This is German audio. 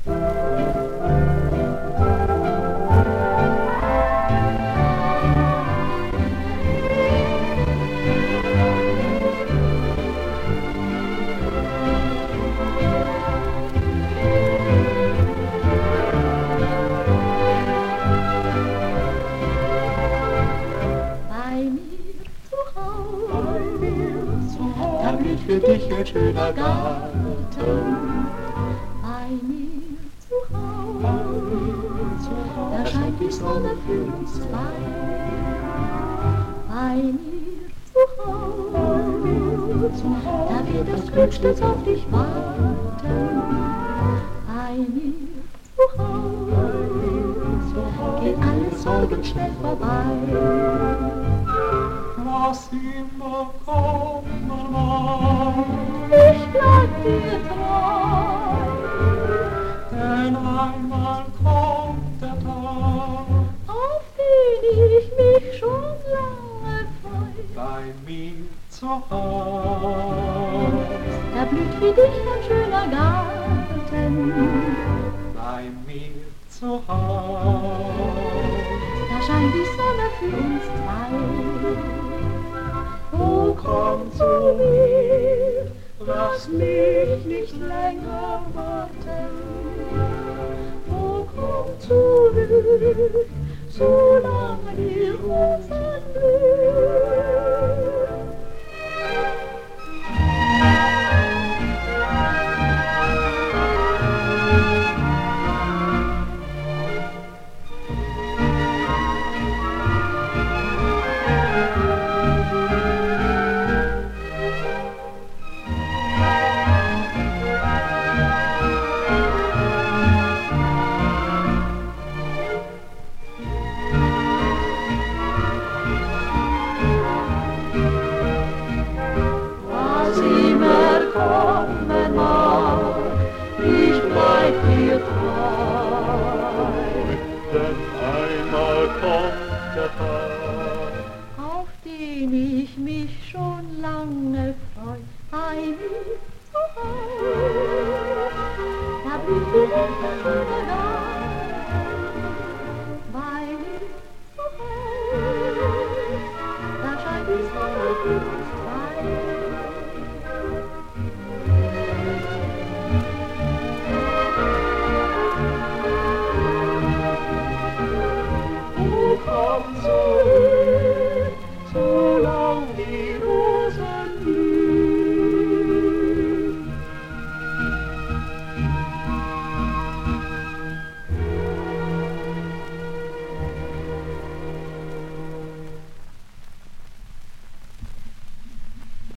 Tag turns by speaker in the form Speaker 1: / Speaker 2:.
Speaker 1: Da blüht für dich ein schöner Garten.
Speaker 2: Bei mir zu Hause, da scheint die Sonne für uns zwei. Bei mir zu Hause, da wird das Glück stets auf dich warten. Bei mir zu Hause, geht alle Sorgen schnell vorbei.
Speaker 1: Was immer kommen mag,
Speaker 2: Ich bleib dir treu,
Speaker 1: denn einmal kommt der Tag,
Speaker 2: auf den ich mich schon lange freu.
Speaker 1: bei mir zu Haus.
Speaker 2: Da blüht für dich ein schöner Garten.
Speaker 1: Bei mir zu Haus.
Speaker 2: Da scheint die Sonne für uns zwei. Oh, komm zu mir, lass mich nicht länger warten. Oh, komm zurück, solange wir uns erblühen. Kommen mag, ich bleib dir treu.
Speaker 1: Denn einmal kommt der Tag,
Speaker 2: Auf den ich mich schon lange freu. Bei mir zu Hause, da blüht für dich ein schöner Garten.